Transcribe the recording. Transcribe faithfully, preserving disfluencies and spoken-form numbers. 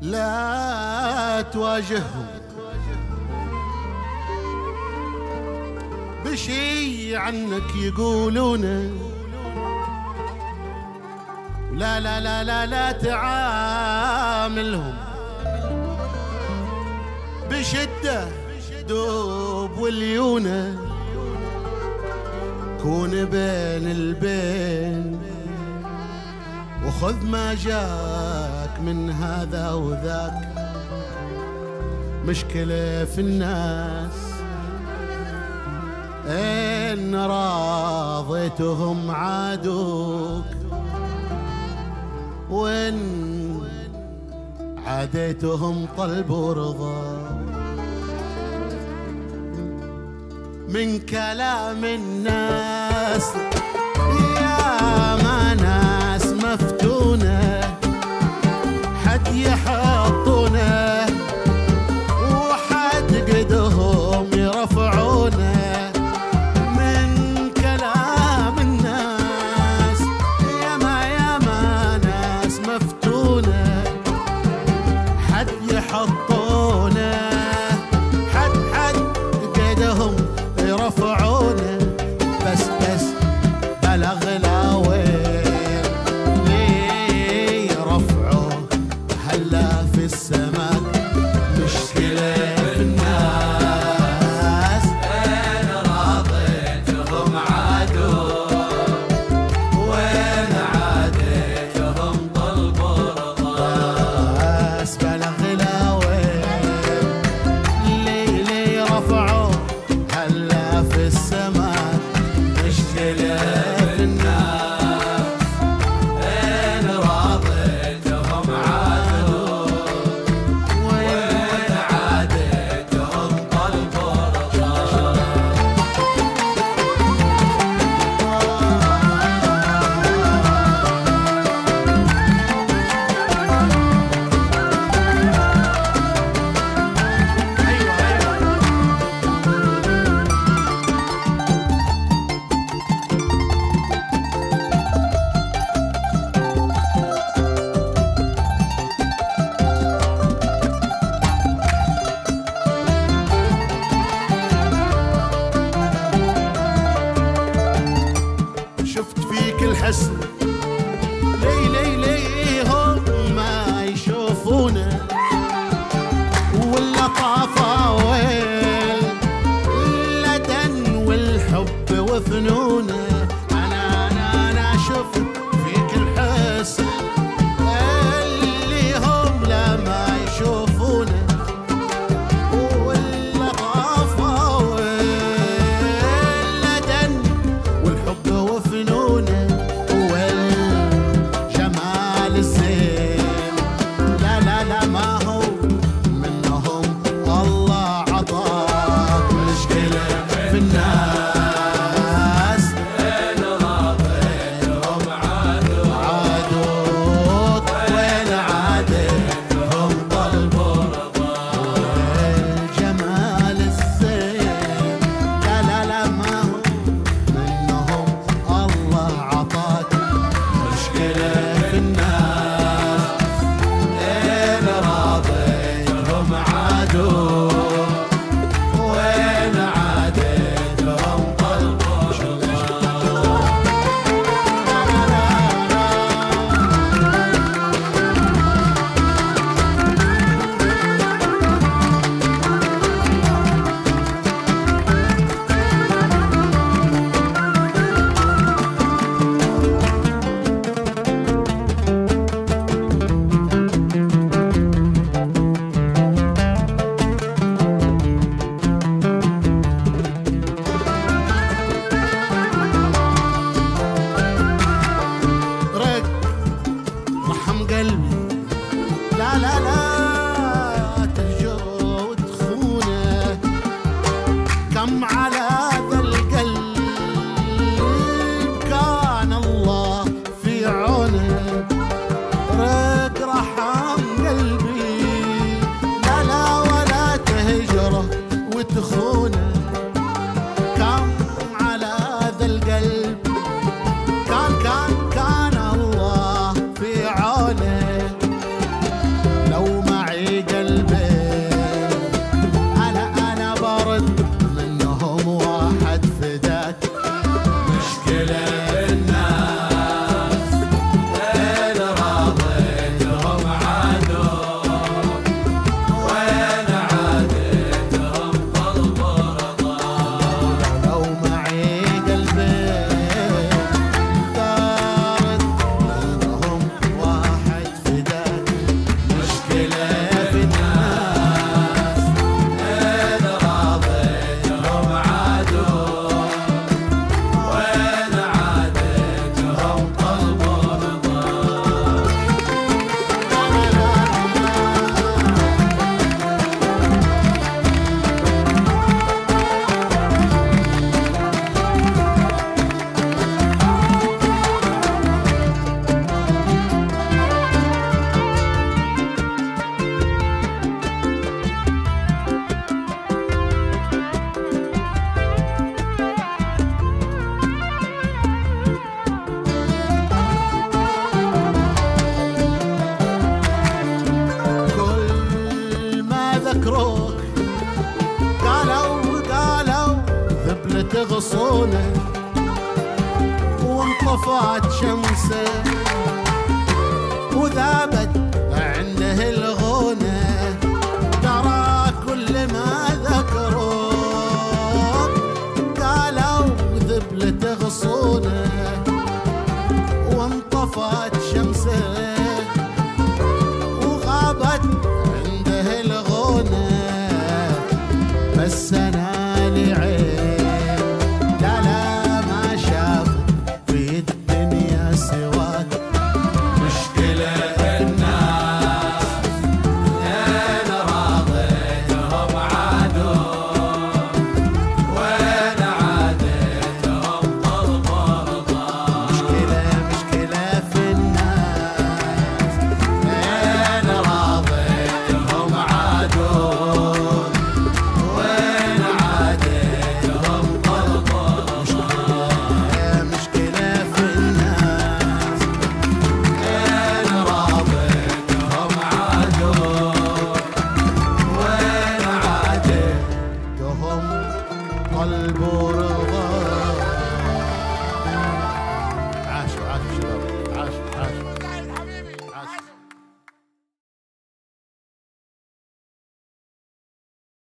لا تواجههم بشي عنك يقولونه، لا لا لا لا لا تعاملهم بشدة دوب واليونة، كون بين البين وخذ ما جاك من هذا وذاك. مشكلة في الناس إن راضيتهم عادوك، وإن عاديتهم طلبوا رضا. من كلام الناس يا ما ناس مفتونة، حد يحطونه وحد قدهم يرفعونه. من كلام الناس يا ما يا ما ناس مفتونة، حد يحطونه حد حد قدهم يرفعونه. بس بس بلغ الأويل ليه رفعوا هلا في السماء. مشكلة في الناس إن راضيتهم عادوك، وإن عاديتهم طلبوا رضا. بس بلغ الأويل ليه ليه رفعوا هلا في السماء. مشكلة في الناس إن راضيتهم عادوك، وإن عاديتهم طلبوا رضا. شفت فيك الحسن لي لي لي هم ما يشوفونه، واللطافة واللدن والحب وفنونه. أنا أنا أنا شفت فيك الحسن اللي هم لا ما يشوفونه، واللطافة واللدن والحب وفنونه، والجمال الزين لا لا لا ما هو منهم الله عطاك. مشكلة في الناس إن راضيتهم عادوك، عادوك، وين عادتهم طلبوا رضا. الجمال الزين لا لا لا ما هو منهم الله عطاك. مشكلة في الناس إن راضيتهم عادوك، وإن عاديتهم طلبوا رضا. رق رحم قلبي لا لا لا ترجع وتخونه. كم على ذا القلب كان الله في عونه. رق رحم قلبي لا لا ولا تهجره وتخونه. كم على ذا القلب كان كان كان الله في عونه. لو ما تغصونه وانطفأت شمسه وذابت عنده الغونه ترى كل ما ذكروا قالوا ذبل تغصونه وانطفأت شمسه وغابت عنده الغونه بس انا لي عين لا لا ما شافت في الدنيا سواك مشكلة الناس أنا راضيتهم عادون وأنا عاديتهم طلبوا رضا مشكلة مشكلة في الناس أنا راضيتهم عادون وأنا عاديتهم طلبوا رضا مشكلة في الناس أنا راضيتهم عادون وأنا عاديتهم دهم طلبوا رضا